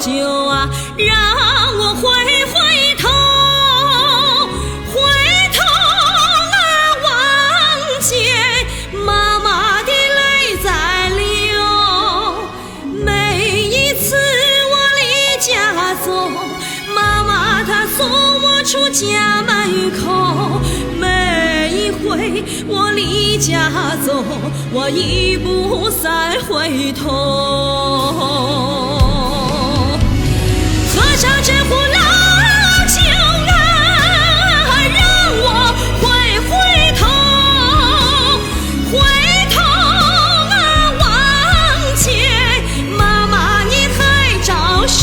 酒啊，让我回头，回头望见妈妈的泪在流。每一次我离家走，妈妈她送我出家门口。每一回我离家走，我一不再回头。喝上这壶老酒啊，让我回头，回头望见妈妈你还招手。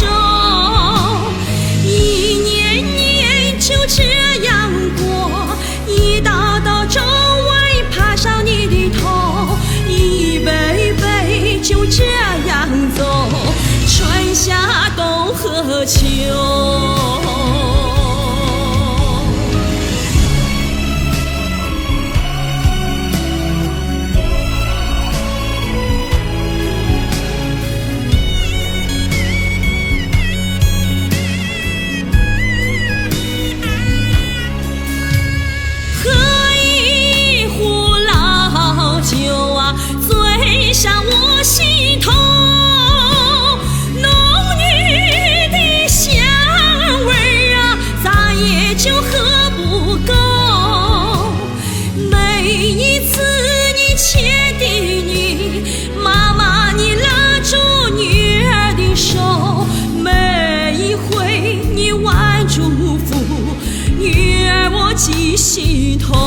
一年年就这样过，一道道皱纹爬上你的头，一杯杯就这样走，春夏冬和秋。上我心头，浓郁的香味啊，咋也就喝不够。每一次你牵的你，妈妈你拉住女儿的手，每一回你挽祝福，女儿我记心头。